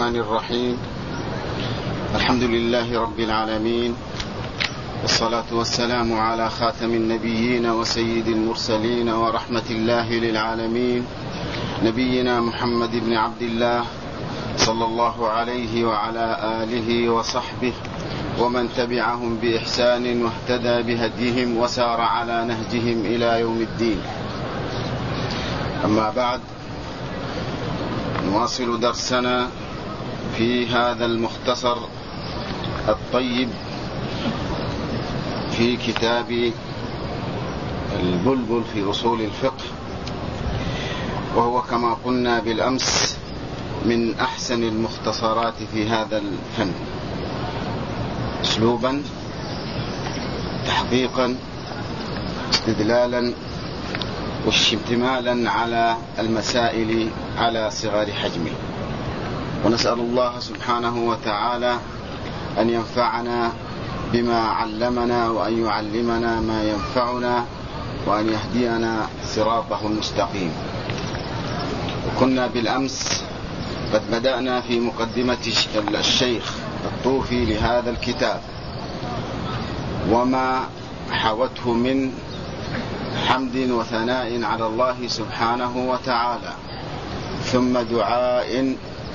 الرحمن الرحيم. الحمد لله رب العالمين، والصلاة والسلام على خاتم النبيين وسيد المرسلين ورحمة الله للعالمين، نبينا محمد بن عبد الله صلى الله عليه وعلى آله وصحبه ومن تبعهم بإحسان واهتدى بهديهم وسار على نهجهم إلى يوم الدين. أما بعد، نواصل درسنا في هذا المختصر الطيب في كتاب البلبل في أصول الفقه، وهو كما قلنا بالأمس من أحسن المختصرات في هذا الفن أسلوبا، تحقيقا، استدلالا، واشتمالا على المسائل على صغار حجمه. ونسأل الله سبحانه وتعالى أن ينفعنا بما علمنا، وأن يعلمنا ما ينفعنا، وأن يهدينا صراطه المستقيم. وكنا بالأمس قد بدأنا في مقدمة الشيخ الطوفي لهذا الكتاب، وما حوته من حمد وثناء على الله سبحانه وتعالى، ثم دعاء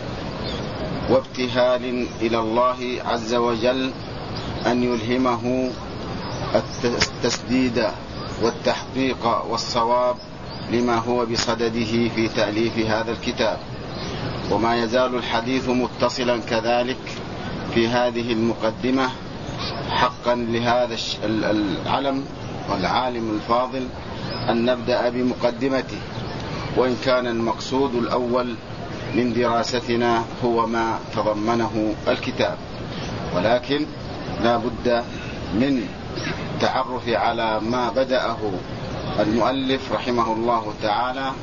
وابتهال إلى الله عز وجل أن يلهمه التسديد والتحقيق والصواب لما هو بصدده في تأليف هذا الكتاب. وما يزال الحديث متصلا كذلك في هذه المقدمة، حقا لهذا العلم والعالم الفاضل أن نبدأ بمقدمته، وإن كان المقصود الأول من دراستنا هو ما تضمنه الكتاب، ولكن لا بد من التعرف على ما بدأه المؤلف رحمه الله تعالى،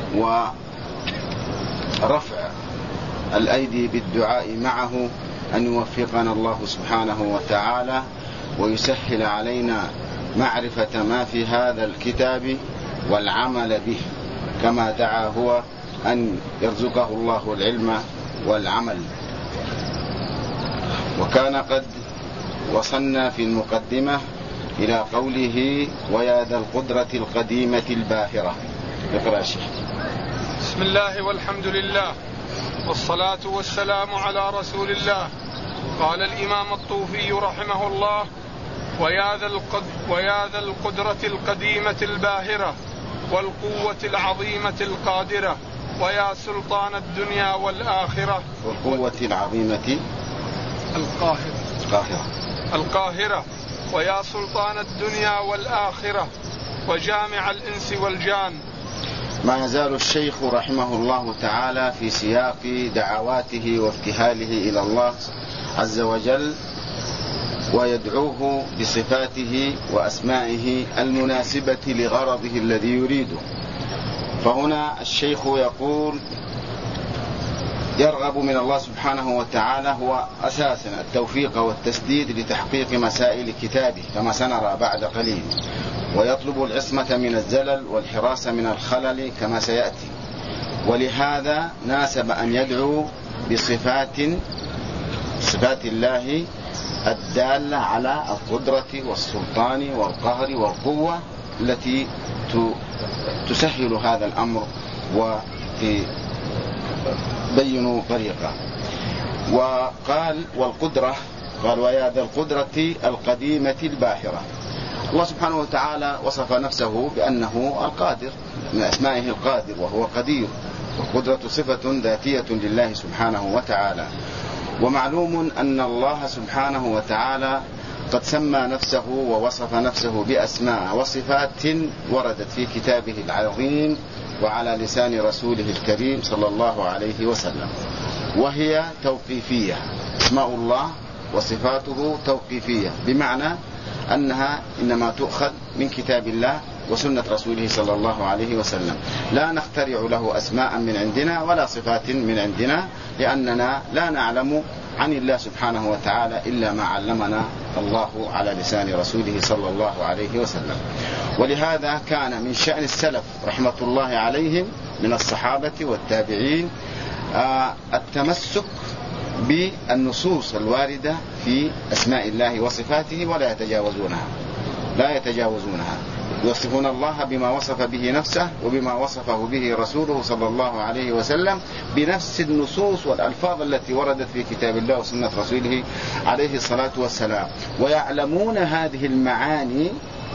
ورفع الأيدي بالدعاء معه أن يوفقنا الله سبحانه وتعالى ويسهل علينا معرفة ما في هذا الكتاب والعمل به، كما دعا هو أن يرزقه الله العلم والعمل. وكان قد وصلنا في المقدمة إلى قوله: ويا ذا القدرة القديمة الباهرة. اقرأ شيخ. بسم الله والحمد لله والصلاة والسلام على رسول الله. قال الإمام الطوفي رحمه الله: ويا ذا القدرة القديمة الباهرة، والقوة العظيمة القادرة، ويا سلطان الدنيا والآخرة. والقوة العظيمة القاهرة، ويا سلطان الدنيا والآخرة، وجامع الإنس والجان. ما يزال الشيخ رحمه الله تعالى في سياق دعواته وابتهاله إلى الله عز وجل، ويدعوه بصفاته وأسمائه المناسبة لغرضه الذي يريده. فهنا الشيخ يقول يرغب من الله سبحانه وتعالى هو أساسا التوفيق والتسديد لتحقيق مسائل كتابه كما سنرى بعد قليل، ويطلب العصمة من الزلل والحراسة من الخلل كما سيأتي. ولهذا ناسب أن يدعو بصفات الله الدالة على القدرة والسلطان والقهر والقوة التي تسهل هذا الأمر وتبين طريقه. وقال والقدرة، قال ويا ذا القدرة القديمة الباهرة. الله سبحانه وتعالى وصف نفسه بأنه القادر، من أسمائه القادر وهو قدير، والقدرة صفة ذاتية لله سبحانه وتعالى. ومعلوم أن الله سبحانه وتعالى قد سمى نفسه ووصف نفسه بأسماء وصفات وردت في كتابه العظيم وعلى لسان رسوله الكريم صلى الله عليه وسلم، وهي توقيفية. اسماء الله وصفاته توقيفية، بمعنى أنها إنما تؤخذ من كتاب الله وسنة رسوله صلى الله عليه وسلم. لا نخترع له أسماء من عندنا ولا صفات من عندنا، لأننا لا نعلم عن الله سبحانه وتعالى إلا ما علمنا الله على لسان رسوله صلى الله عليه وسلم. ولهذا كان من شأن السلف رحمة الله عليهم من الصحابة والتابعين التمسك بالنصوص الواردة في أسماء الله وصفاته ولا يتجاوزونها. يوصفون الله بما وصف به نفسه وبما وصفه به رسوله صلى الله عليه وسلم بنفس النصوص والألفاظ التي وردت في كتاب الله وسنة رسوله عليه الصلاة والسلام، ويعلمون هذه المعاني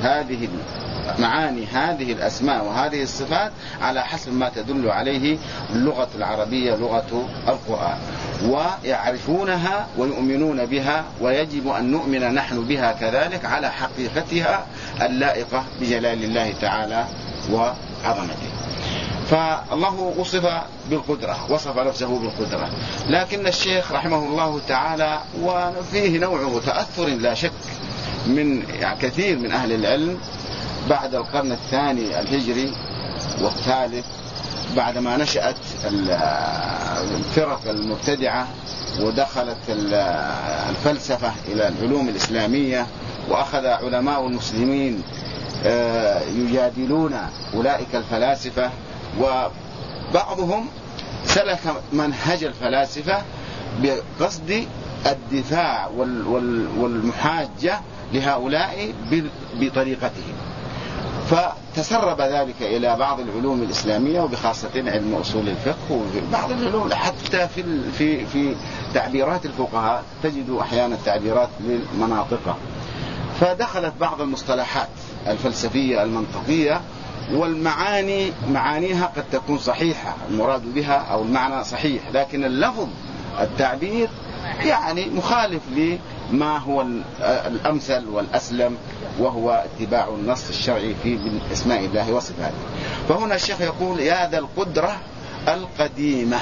هذه الأسماء وهذه الصفات على حسب ما تدل عليه اللغة العربية لغة القرآن، ويعرفونها ويؤمنون بها، ويجب أن نؤمن نحن بها كذلك على حقيقتها اللائقة بجلال الله تعالى وعظمته. فالله وصف بالقدرة، وصف نفسه بالقدرة، لكن الشيخ رحمه الله تعالى وفيه نوع تأثر لا شك من كثير من أهل العلم بعد القرن الثاني الهجري والثالث، بعدما نشأت الفرق المبتدعة ودخلت الفلسفة إلى العلوم الإسلامية، وأخذ علماء المسلمين يجادلون أولئك الفلاسفة، وبعضهم سلك منهج الفلاسفة بقصد الدفاع والمحاجة لهؤلاء بطريقتهم، فتسرب ذلك إلى بعض العلوم الإسلامية وبخاصة علم أصول الفقه وبعض العلوم، حتى في تعبيرات الفقهاء تجد أحيانا تعبيرات للمناطق، فدخلت بعض المصطلحات الفلسفية المنطقية، والمعاني معانيها قد تكون صحيحة المراد بها أو المعنى صحيح، لكن اللفظ التعبير يعني مخالف لما هو الأمثل والأسلم، وهو اتباع النص الشرعي في اسماء الله وصفاته. فهنا الشيخ يقول يا ذا القدرة القديمة.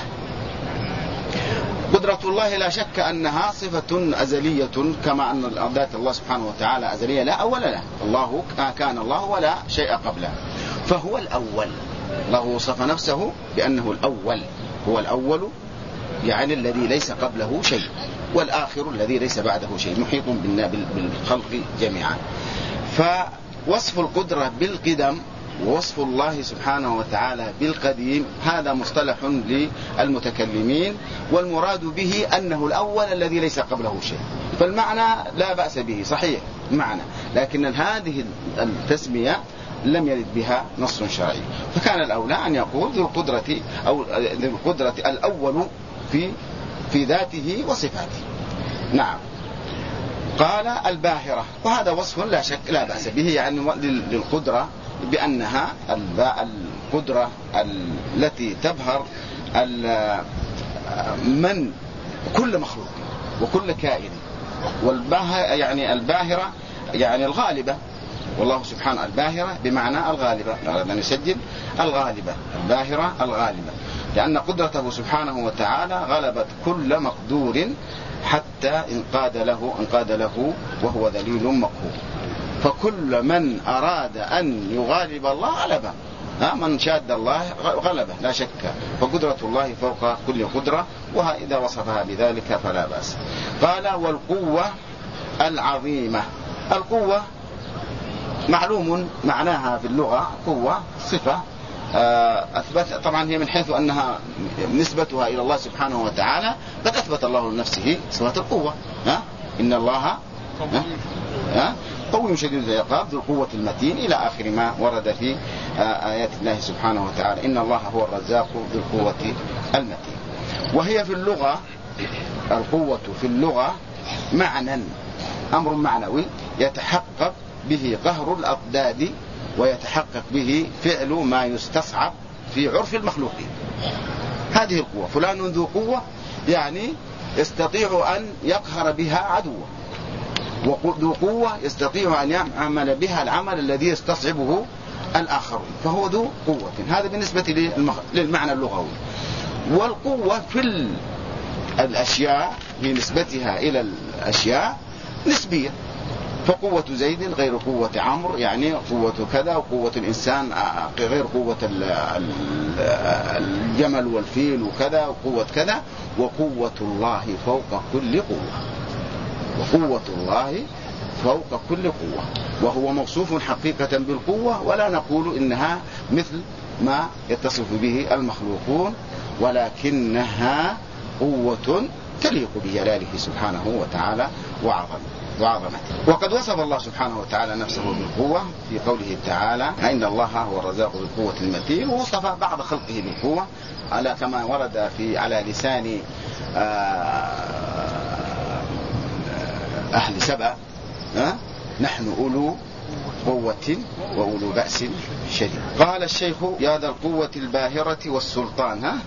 قدرة الله لا شك أنها صفة أزلية، كما أن ذات الله سبحانه وتعالى أزلية لا أول له، الله كان الله ولا شيء قبله، فهو الأول. الله وصف نفسه بأنه الأول، هو الأول يعني الذي ليس قبله شيء، والآخر الذي ليس بعده شيء، محيط بالخلق جميعا. فوصف القدرة بالقدم ووصف الله سبحانه وتعالى بالقديم هذا مصطلح للمتكلمين، والمراد به أنه الأول الذي ليس قبله شيء، فالمعنى لا بأس به صحيح المعنى، لكن هذه التسمية لم يرد بها نص شرعي، فكان الأولى أن يقول ذو القدرة أو ذو القدرة الأول في ذاته وصفاته. نعم. قال الباهرة، وهذا وصف لا شك لا بأس به، يعني للقدرة بأنها القدرة التي تبهر من كل مخلوق وكل كائن، يعني الباهرة يعني الغالبة، والله سبحانه الباهرة بمعنى الغالبة، أردنا نسجل الغالبة، الباهرة الغالبة، لأن قدرته سبحانه وتعالى غلبت كل مقدور حتى انقاد له وهو ذليل مقهور، فكل من أراد أن يغالب الله غلبه، من شاد الله غلبه لا شك، فقدرة الله فوق كل قدرة، وإذا وصفها بذلك فلا بأس. قال والقوة العظيمة. القوة معلوم معناها في اللغة، قوة صفة أثبت طبعا هي من حيث أنها نسبتها إلى الله سبحانه وتعالى، قد أثبت الله لنفسه صفة القوة، إن الله قوي شديد العقاب ذو القوة المتين إلى آخر ما ورد في آيات الله سبحانه وتعالى، إن الله هو الرزاق ذو القوة المتين. وهي في اللغة، القوة في اللغة معنى، أمر معنوي يتحقق به قهر الأضداد، ويتحقق به فعل ما يستصعب في عرف المخلوقين. هذه القوة، فلان ذو قوة يعني يستطيع أن يقهر بها عدوه، وذو قوة يستطيع أن يعمل بها العمل الذي يستصعبه الآخرون، فهو ذو قوة. هذا بالنسبة للمعنى اللغوي. والقوة في الأشياء بنسبتها إلى الأشياء نسبية، فقوة زيد غير قوة عمرو، يعني قوة كذا، وقوة الإنسان غير قوة الجمل والفيل وكذا، وقوة كذا. وقوة الله فوق كل قوة، وقوة الله فوق كل قوة، وهو موصوف حقيقة بالقوة، ولا نقول إنها مثل ما يتصف به المخلوقون، ولكنها قوة تليق بجلاله سبحانه وتعالى وعظمته. وقد وصف الله سبحانه وتعالى نفسه بالقوة في قوله تعالى إن الله هو الرزاق ذو القوة المتين، ووصف بعض خلقه بالقوة على كما ورد على لسان أهل سبأ نحن أولو قوة وأولو بأس شديد. قال الشيخ يا ذا القوة الباهرة والسلطان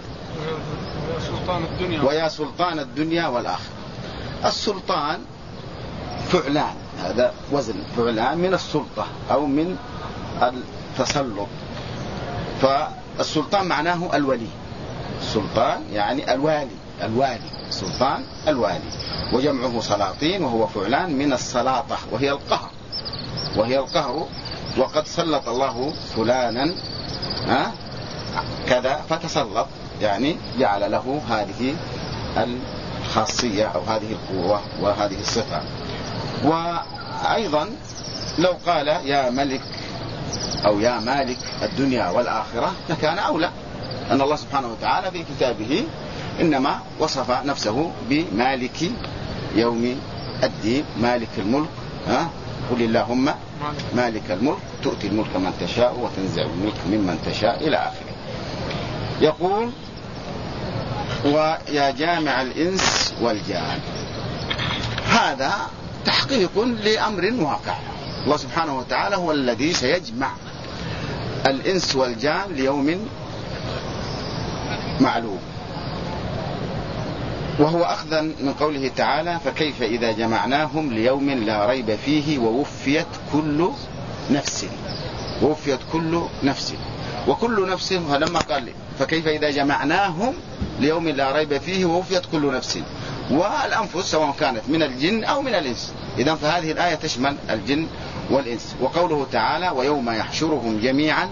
ويا سلطان الدنيا والآخرة. السلطان فعلان، هذا وزن فعلان من السلطة أو من التسلط. فالسلطان معناه الولي، السلطان يعني الوالي السلطان الوالي، وجمعه سلاطين وهو فعلان من السلاطة وهي القهر. وقد سلط الله فلانا كذا فتسلط، يعني جعل له هذه الخاصية أو هذه القوة وهذه الصفة. وأيضا لو قال يا ملك أو يا مالك الدنيا والآخرة لكان أولى، أن الله سبحانه وتعالى في كتابه إنما وصف نفسه بمالك يوم الدين، مالك الملك. قل اللهم مالك الملك تؤتي الملك من تشاء وتنزع الملك ممن تشاء إلى آخره. يقول ويا جامع الإنس والجان. هذا تحقيق لأمر واقع، الله سبحانه وتعالى هو الذي سيجمع الإنس والجان ليوم معلوم، وهو أخذا من قوله تعالى فكيف إذا جمعناهم ليوم لا ريب فيه ووفيت كل نفس وكل نفس. فلما قال فكيف إذا جمعناهم ليوم لا ريب فيه ووفيت كل نفس، والأنفس سواء كانت من الجن أو من الإنس، إذن فهذه الآية تشمل الجن والإنس. وقوله تعالى ويوم يحشرهم جميعا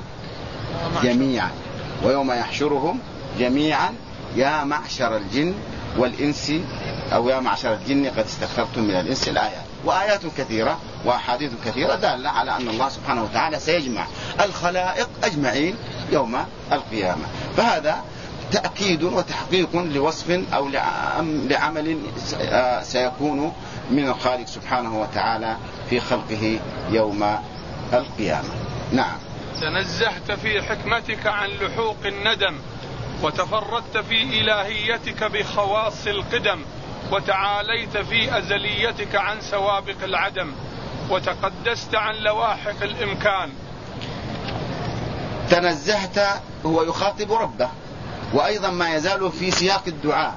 ويوم يحشرهم جميعا يا معشر الجن والإنس أو يا معشر الجن قد استكثرتم من الإنس. الآيات وآيات كثيرة وأحاديث كثيرة دالة على أن الله سبحانه وتعالى سيجمع الخلائق أجمعين يوم القيامة. فهذا تأكيد وتحقيق لوصف أو لعمل سيكون من الخالق سبحانه وتعالى في خلقه يوم القيامة. نعم. تنزهت في حكمتك عن لحوق الندم، وتفردت في إلهيتك بخواص القدم، وتعاليت في أزليتك عن سوابق العدم، وتقدست عن لواحق الإمكان. تنزهت هو يخاطب ربه، وأيضا ما يزال في سياق الدعاء.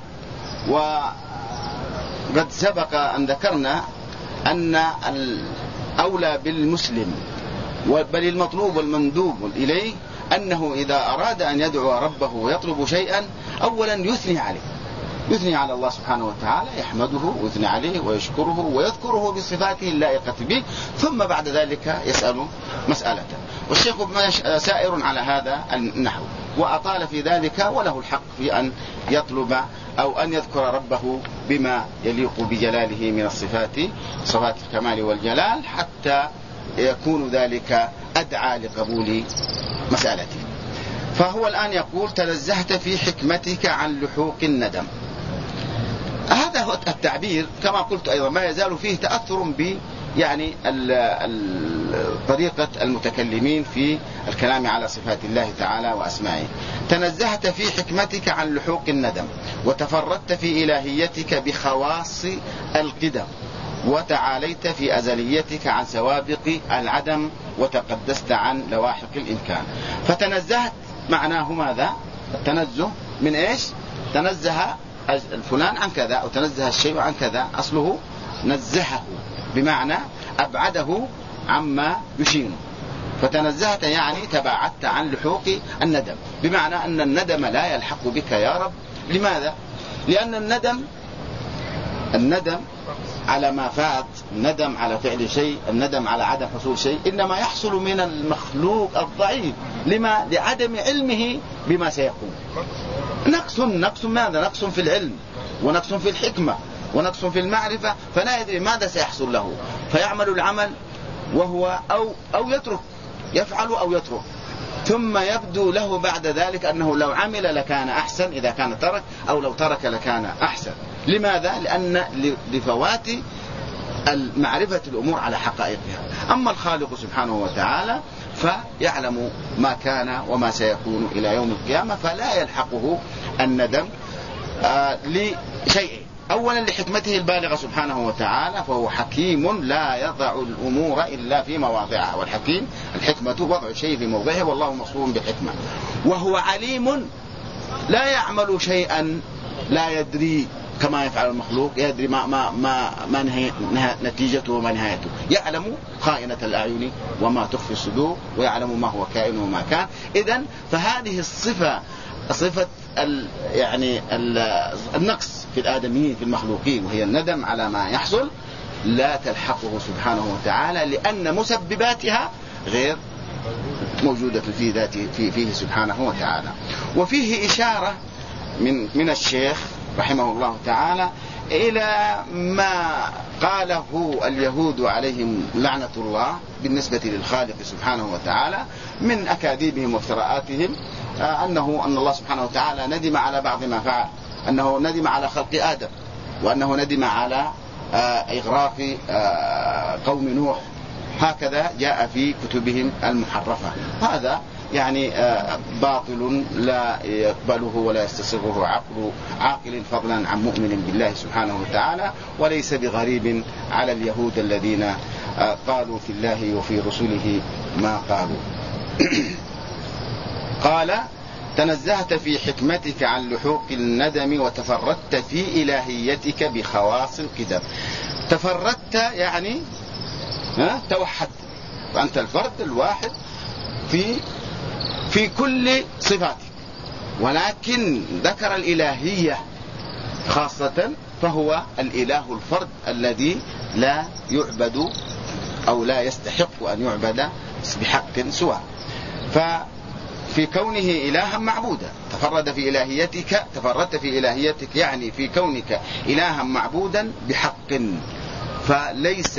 وقد سبق أن ذكرنا أن الأولى بالمسلم بل المطلوب والمندوب إليه أنه إذا أراد أن يدعو ربه ويطلب شيئا أولا يثني على الله سبحانه وتعالى، يحمده ويثني عليه ويشكره ويذكره بصفاته اللائقة به، ثم بعد ذلك يسأل مسألته. والشيخ سائر على هذا النحو وأطال في ذلك، وله الحق في أن يطلب أو أن يذكر ربه بما يليق بجلاله من صفات الكمال والجلال، حتى يكون ذلك أدعى لقبول مسألته. فهو الآن يقول تنزهت في حكمتك عن لحوق الندم. هذا هو التعبير كما قلت أيضا ما يزال فيه تأثر يعني طريقة المتكلمين في الكلام على صفات الله تعالى وأسمائه. تنزهت في حكمتك عن لحوق الندم، وتفردت في إلهيتك بخواص القدم، وتعاليت في أزليتك عن سوابق العدم، وتقدست عن لواحق الإمكان. فتنزهت معناه ماذا؟ التنزه من إيش؟ تنزه الفلان عن كذا أو تنزه الشيء عن كذا، أصله نزهه بمعنى أبعده عما يشينه. فتنزهت يعني تباعدت عن لحوق الندم، بمعنى أن الندم لا يلحق بك يا رب. لماذا؟ لأن الندم على ما فات، الندم على فعل شيء، الندم على عدم حصول شيء، إنما يحصل من المخلوق الضعيف. لما؟ لعدم علمه بما سيكون. نقص ماذا؟ نقص في العلم، ونقص في الحكمة، ونقص في المعرفة، فلا يدري ماذا سيحصل له، فيعمل العمل وهو أو يترك، يفعل أو يترك، ثم يبدو له بعد ذلك أنه لو عمل لكان أحسن إذا كان ترك، أو لو ترك لكان أحسن. لماذا؟ لأن لفوات معرفة الأمور على حقائقها. أما الخالق سبحانه وتعالى فيعلم ما كان وما سيكون إلى يوم القيامة، فلا يلحقه الندم لشيء. أولا لحكمته البالغة سبحانه وتعالى، فهو حكيم لا يضع الأمور إلا في مواضعها، والحكيم الحكمة وضع الشيء في موضعه، والله مصفوف بالحكمة. وهو عليم لا يعمل شيئا لا يدري كما يفعل المخلوق، يدري ما نتيجته وما نهايته، يعلم خائنة الأعين وما تخفي الصدور، ويعلم ما هو كائن وما كان. إذن فهذه الصفة، صفة يعني النقص في الآدميين في المخلوقين، وهي الندم على ما يحصل، لا تلحقه سبحانه وتعالى، لأن مسبباتها غير موجودة في ذاته فيه سبحانه وتعالى. وفيه إشارة من الشيخ رحمه الله تعالى إلى ما قاله اليهود عليهم لعنة الله بالنسبة للخالق سبحانه وتعالى من أكاذيبهم وافتراءاتهم، أن الله سبحانه وتعالى ندم على بعض ما فعل، أنه ندم على خلق آدم، وأنه ندم على إغراق قوم نوح. هكذا جاء في كتبهم المحرفة. هذا يعني باطل لا يقبله ولا يستصغه عاقل فضلا عن مؤمن بالله سبحانه وتعالى، وليس بغريب على اليهود الذين قالوا في الله وفي رسله ما قالوا. قال: تنزهت في حكمتك عن لحوق الندم، وتفردت في إلهيتك بخواص القدم. تفردت يعني توحدت، فأنت الفرد الواحد في كل صفاتك، ولكن ذكر الإلهية خاصة، فهو الإله الفرد الذي لا يعبد أو لا يستحق أن يعبد بحق سواه. ففي كونه إلها معبودا تفردت في إلهيتك يعني في كونك إلها معبودا بحق، فليس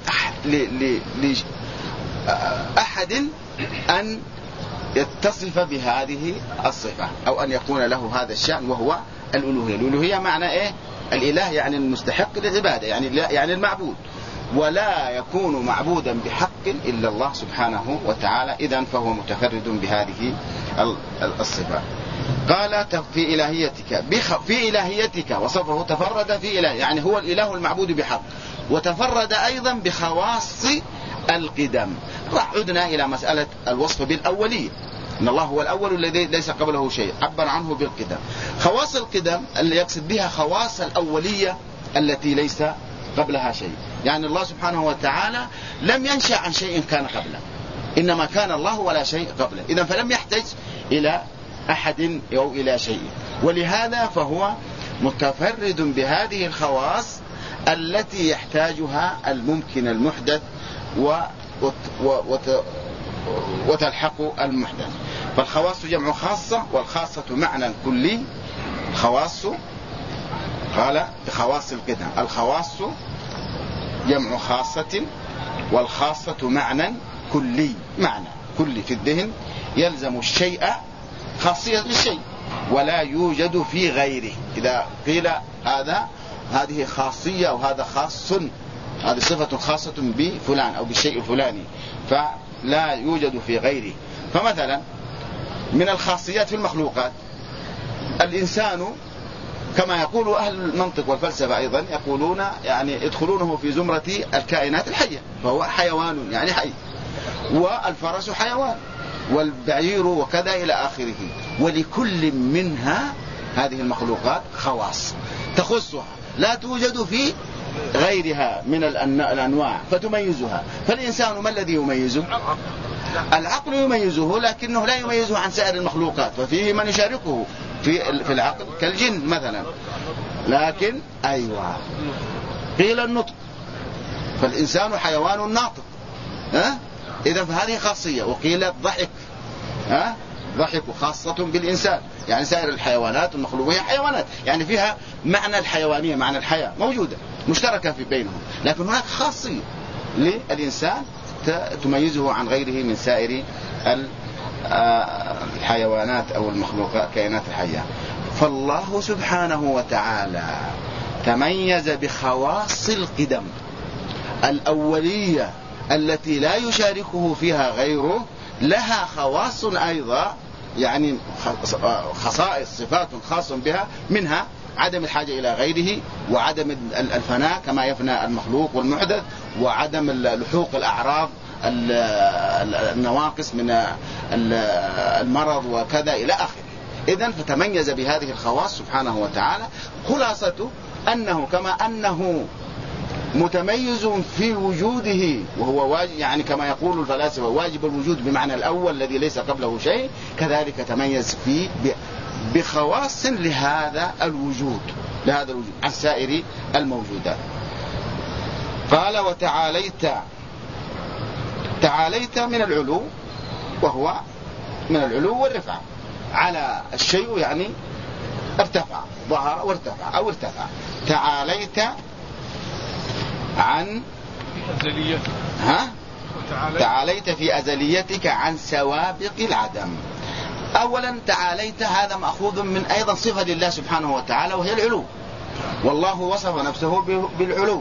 لأحد أن يتصف بهذه الصفة أو أن يكون له هذا الشأن، وهو الألوهية. الألوهية معنى إيه؟ الإله يعني المستحق للعبادة، يعني المعبود، ولا يكون معبودا بحق إلا الله سبحانه وتعالى. إذن فهو متفرد بهذه الصفة. قال: في إلهيتك وصفه تفرد في إله، يعني هو الإله المعبود بحق، وتفرد أيضا بخواص القدم. عدنا إلى مسألة الوصف بالأولية، إن الله هو الأول الذي ليس قبله شيء، عبر عنه بالقدم. خواص القدم اللي يقصد بها خواص الأولية التي ليس قبلها شيء، يعني الله سبحانه وتعالى لم ينشأ عن شيء كان قبله، إنما كان الله ولا شيء قبله، إذن فلم يحتاج إلى أحد أو إلى شيء، ولهذا فهو متفرد بهذه الخواص التي يحتاجها الممكن المحدث وتلحق المحدث. فالخواص جمع خاصة، والخاصة معنى كلي. خواص قال بخواص القدم، الخواص جمع خاصة، والخاصة معنى كلي. معنى كلي في الذهن يلزم الشيء خاصية للشيء ولا يوجد في غيره. إذا قيل هذه خاصية وهذا خاص، هذه صفة خاصة بفلان أو بالشيء الفلاني، فلا يوجد في غيره. فمثلا من الخاصيات في المخلوقات الإنسان، كما يقول أهل المنطق والفلسفة أيضا، يقولون يعني يدخلونه في زمرة الكائنات الحية، فهو حيوان يعني حي، والفرس حيوان، والبعير وكذا إلى آخره. ولكل منها هذه المخلوقات خواص تخصها لا توجد في غيرها من الأنواع فتميزها. فالإنسان ما الذي يميزه؟ العقل يميزه، لكنه لا يميزه عن سائر المخلوقات، وفيه من يشاركه في العقل كالجن مثلا. لكن أيوة قيل النطق، فالإنسان حيوان ناطق، إذا فهذه خاصية. وقيل الضحك، ضحك خاصة بالإنسان، يعني سائر الحيوانات المخلوقية حيوانات، يعني فيها معنى الحيوانية، معنى الحياة موجودة مشتركة في بينهم، لكن هناك خاصية للإنسان تميزه عن غيره من سائر الحيوانات أو المخلوقات كائنات الحية. فالله سبحانه وتعالى تميز بخواص القدم الأولية التي لا يشاركه فيها غيره، لها خواص أيضا، يعني خصائص صفات خاص بها، منها عدم الحاجة إلى غيره، وعدم الفناء كما يفنى المخلوق والمحدث، وعدم لحوق الأعراض النواقص من المرض وكذا إلى آخره. إذن فتميز بهذه الخواص سبحانه وتعالى. خلاصته أنه كما أنه متميز في وجوده وهو واجب، يعني كما يقول الفلاسفة واجب الوجود بمعنى الأول الذي ليس قبله شيء، كذلك تميز فيه بخواص لهذا الوجود عن سائر الموجودات. قال تعاليت من العلو، وهو من العلو والرفعة على الشيء، يعني ارتفع، ظهر وارتفع أو ارتفع. تعاليت عن أزليتك، تعاليت في أزليتك عن سوابق العدم. أولا تعاليت هذا مأخوذ من أيضا صفة لله سبحانه وتعالى وهي العلو، والله وصف نفسه بالعلو،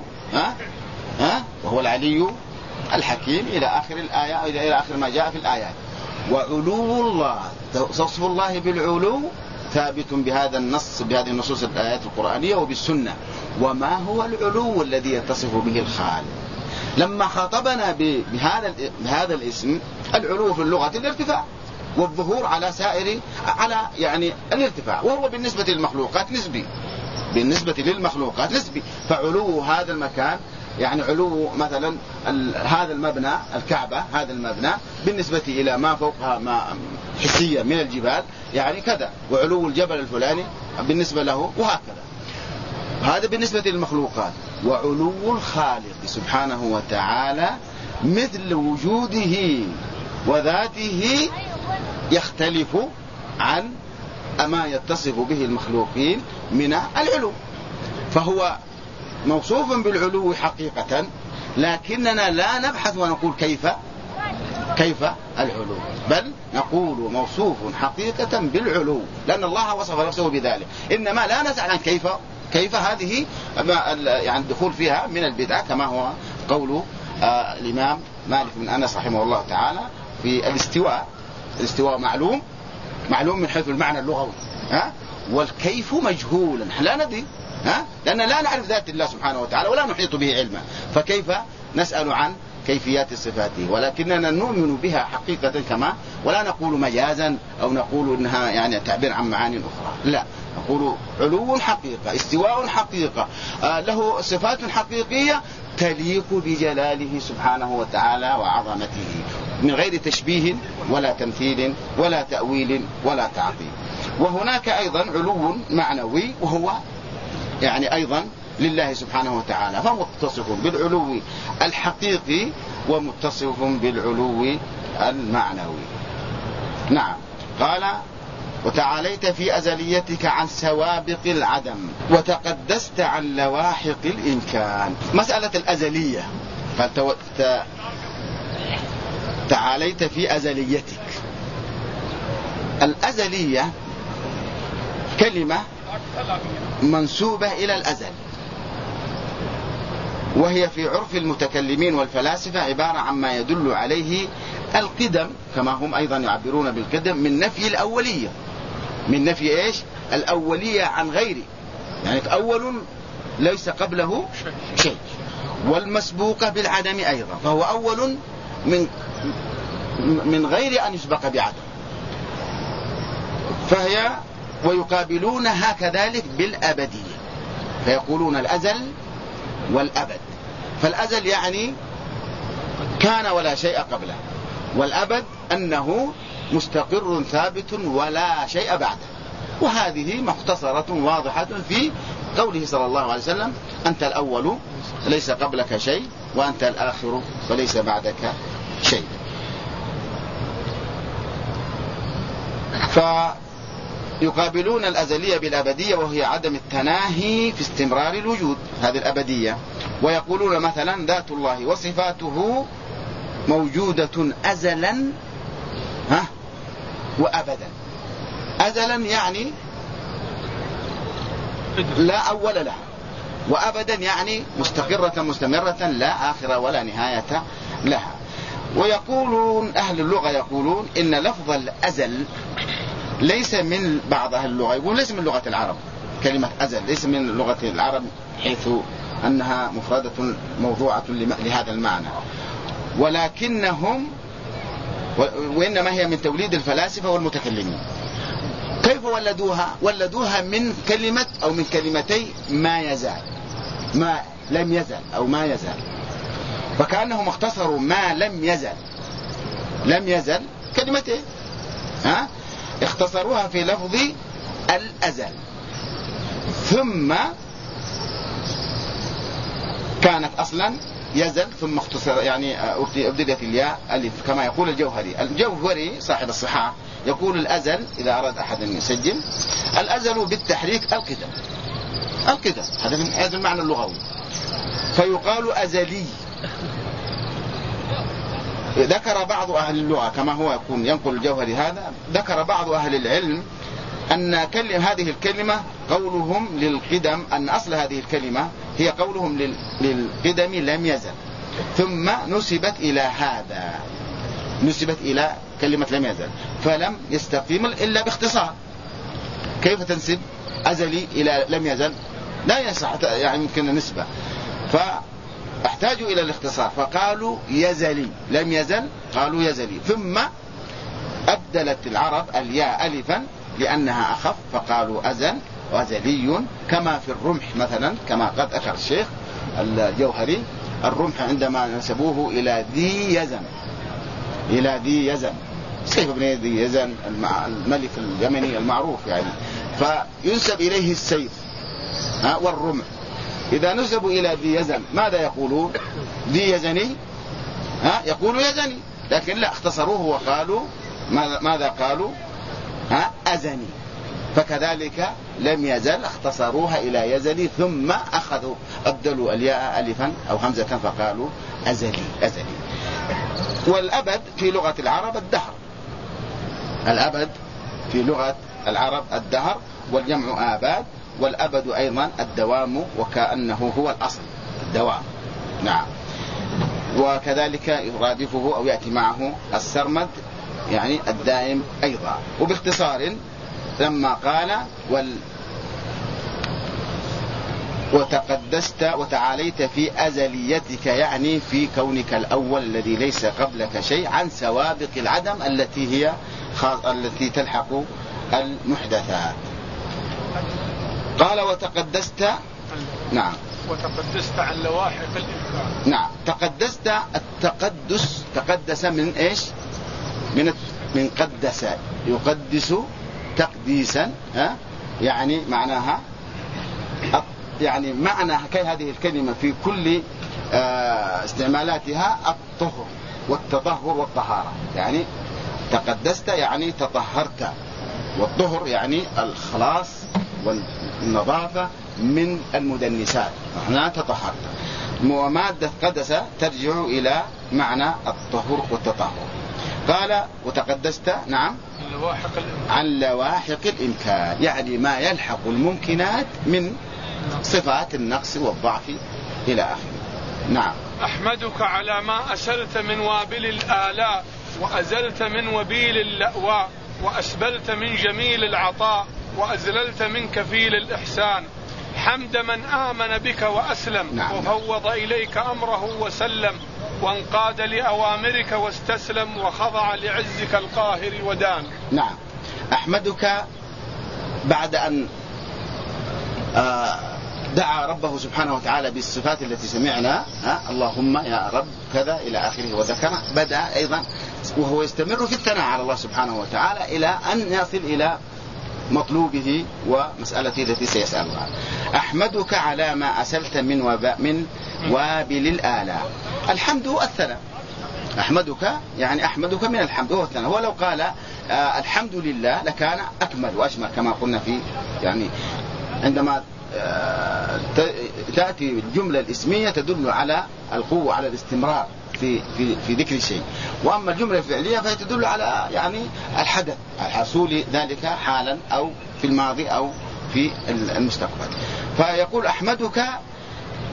وهو العلي الحكيم إلى آخر الآية، إلى آخر ما جاء في الآيات. وعلو الله، وصف الله بالعلو ثابت بهذا النص، بهذه النصوص الآيات القرآنية وبالسنة. وما هو العلو الذي يتصف به الخالق؟ لما خاطبنا بهذا الاسم، العلو في اللغة الارتفاع والظهور على سائر، على يعني الارتفاع، وهو بالنسبة للمخلوقات نسبي، بالنسبة للمخلوقات نسبي. فعلو هذا المكان، يعني علو مثلا هذا المبنى الكعبة، هذا المبنى بالنسبة إلى ما فوقها ما حسيا من الجبال يعني كذا، وعلو الجبل الفلاني بالنسبة له، وهكذا. هذا بالنسبة للمخلوقات. وعلو الخالق سبحانه وتعالى مثل وجوده وذاته يختلف عن ما يتصف به المخلوقين من العلو، فهو موصوف بالعلو حقيقة، لكننا لا نبحث ونقول كيف العلو، بل نقول موصوف حقيقة بالعلو، لأن الله وصف نفسه بذلك. إنما لا نسأل عن كيف هذه يعني الدخول فيها من البدعة، كما هو قول الإمام مالك بن أنس رحمه الله تعالى في الاستواء معلوم من حيث المعنى اللغوي، والكيف مجهول، لا ندري، لأن لا نعرف ذات الله سبحانه وتعالى ولا نحيط به علما، فكيف نسأل عن كيفيات صفاته؟ ولكننا نؤمن بها حقيقة كما، ولا نقول مجازا أو نقول إنها يعني تعبير عن معاني أخرى، لا، نقول علو حقيقة، استواء حقيقة، له صفات حقيقية تليق بجلاله سبحانه وتعالى وعظمته، من غير تشبيه ولا تمثيل ولا تأويل ولا تعطيل. وهناك أيضا علو معنوي، وهو يعني أيضا لله سبحانه وتعالى، فهو متصف بالعلو الحقيقي ومتصف بالعلو المعنوي. نعم. قال وتعاليت في أزليتك عن سوابق العدم وتقدست عن لواحق الإمكان. مسألة الأزلية، تعاليت في أزليتك. الأزلية كلمة منسوبة إلى الأزل، وهي في عرف المتكلمين والفلاسفة عبارة عما يدل عليه القدم، كما هم أيضا يعبرون بالقدم من نفي الأولية، من نفي إيش؟ الأولية عن غيره، يعني أول ليس قبله شيء، والمسبوقة بالعدم أيضا، فهو أول من غير أن يسبق بعدم. فهي ويقابلونها كذلك بالأبدية، فيقولون الأزل والأبد. فالأزل يعني كان ولا شيء قبله، والأبد أنه مستقر ثابت ولا شيء بعده. وهذه مختصرة واضحة في قوله صلى الله عليه وسلم: أنت الأول ليس قبلك شيء، وأنت الآخر وليس بعدك شيء. فيقابلون الأزلية بالأبدية، وهي عدم التناهي في استمرار الوجود، هذه الأبدية. ويقولون مثلا ذات الله وصفاته موجودة أزلا وأبدا. أزلا يعني لا أول لها، وأبدا يعني مستقرة مستمرة لا آخرة ولا نهاية لها. ويقولون أهل اللغة يقولون إن لفظ الأزل ليس من بعض أهل اللغة، يقول ليس من لغة العرب. كلمة أزل ليس من لغة العرب حيث أنها مفردة موضوعة لهذا المعنى، ولكنهم وإنما هي من توليد الفلاسفة والمتكلمين. كيف ولدوها؟ ولدوها من كلمة أو من كلمتي ما يزال، ما لم يزل أو ما يزال، فكأنهم اختصروا ما لم يزل. لم يزل كلمتين اختصروها في لفظ الأزل، ثم كانت أصلا يزل ثم اختصر يعني أبدلت الياء ألف، كما يقول الجوهري صاحب الصحاح يقول الأزل إذا أراد أحد أن يسجل الأزل بالتحريك القدم، هذا المعنى اللغوي، فيقال أزلي. ذكر بعض أهل اللغة كما هو ينقل الجوهري هذا، ذكر بعض أهل العلم أن هذه الكلمة قولهم للقدم، أن أصل هذه الكلمة هي قولهم للقدم لم يزل، ثم نسبت إلى هذا، نسبت إلى كلمة لم يزل، فلم يستقيم إلا باختصار. كيف تنسب أزلي إلى لم يزل؟ لا يصح يعني ممكن النسبة، فاحتاجوا إلى الاختصار فقالوا يزلي، لم يزل قالوا يزلي، ثم أبدلت العرب الياء ألفا لأنها أخف فقالوا أزل وأزلي، كما في الرمح مثلا، كما قد أشار الشيخ الجوهري الرمح عندما نسبوه إلى ذي يزن، إلى ذي يزن، سيف بن ذي يزن الملك اليمني المعروف يعني، فينسب إليه السيف والرمح. إذا نسبوا إلى ذي يزن ماذا يقولون؟ ذي يزني يقولوا يزني، لكن لا، اختصروه وقالوا ماذا قالوا؟ أزني. فكذلك لم يزل اختصروها إلى يزني، ثم أخذوا أبدلوا الياء ألفا أو همزة فقالوا أزلي. والأبد في لغة العرب الدهر، الأبد في لغة العرب الدهر، والجمع آباد، والأبد أيضا الدوام، وكأنه هو الأصل الدوام. نعم. وكذلك يرادفه أو يأتي معه السرمد يعني الدائم أيضا. وباختصار لما قال وتقدست وتعاليت في أزليتك، يعني في كونك الأول الذي ليس قبلك شيء، عن سوابق العدم التي تلحق المحدثات. قال وتقدست، نعم، وتقدست عن لواحق الإمكان. نعم، تقدست، التقدس تقدس من إيش؟ من قدس، يقدس تقديسا، يعني معناها يعني معنى هذه الكلمة في كل استعمالاتها الطهر والتطهر والطهارة. يعني تقدست يعني تطهرت، والطهر يعني الخلاص والنظافة من المدنسات، هنا تطهرت. ومادة قدس ترجع إلى معنى الطهر والتطهر. قال وتقدست، نعم، عن لواحق الإمكان، يعني ما يلحق الممكنات من صفات النقص والضعف إلى آخره. نعم. أحمدك على ما أسلت من وابل الآلاء، وأزلت من وبيل اللأواء، وأسبلت من جميل العطاء، وأزللت من كفيل الإحسان، حمد من آمن بك وأسلم. نعم. وفوض إليك أمره وسلم، وانقاد لأوامرك واستسلم، وخضع لعزك القاهر ودان. نعم. أحمدك بعد أن دعا ربه سبحانه وتعالى بالصفات التي سمعنا، اللهم يا رب كذا إلى آخره، وذكر بدأ أيضا وهو يستمر في الثناء على الله سبحانه وتعالى إلى أن يصل إلى مطلوبه ومسألته التي سيسألها. أحمدك على ما أسلت من وابل الآلاء. الحمد الثناء، أحمدك يعني أحمدك من الحمد هو الثناء. ولو قال الحمد لله لكان أكمل وأشمل، كما قلنا في يعني عندما تأتي الجملة الاسمية تدل على القوة على الاستمرار في ذكر الشيء، وأما الجملة الفعلية فهي تدل على يعني الحدث، الحصول ذلك حالا أو في الماضي أو في المستقبل. فيقول أحمدك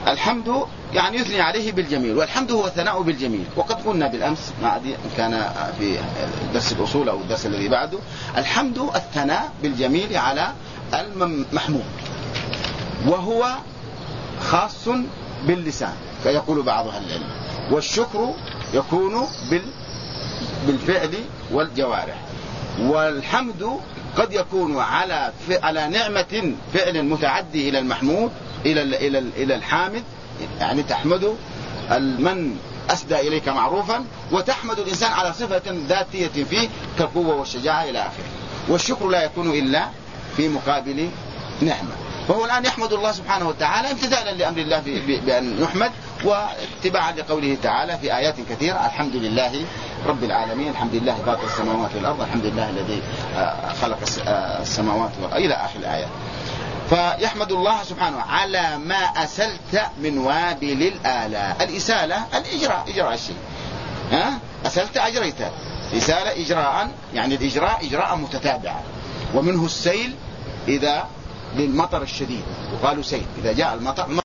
الحمد يعني يثني عليه بالجميل، والحمد هو الثناء بالجميل. وقد قلنا بالأمس، ما أدري إن كان في درس الأصول أو الدرس الذي بعده، الحمد الثناء بالجميل على المحمود، وهو خاص باللسان فيقول بعض أهل العلم، والشكر يكون بالفعل والجوارح، والحمد قد يكون على نعمة فعل متعدي إلى المحمود إلى الحامد، يعني تحمد من أسدى إليك معروفا، وتحمد الإنسان على صفة ذاتية فيه كالقوة والشجاعة إلى آخره. والشكر لا يكون إلا في مقابل نعمة. فهو الآن يحمد الله سبحانه وتعالى امتثالا لأمر الله بأن يحمد، واتباعا لقوله تعالى في آيات كثيرة: الحمد لله رب العالمين، الحمد لله فاطر السماوات والأرض، الحمد لله الذي خلق السماوات والأرض، إلى آخر الآيات. فيحمد الله سبحانه على ما أسلت من وابل الآلاء. الإسالة إجراء الشيء، أسلت أجريت، إسالة إجراء، يعني الإجراء إجراء متتابعا. ومنه السيل إذا للمطر الشديد، وقالوا سيل إذا جاء المطر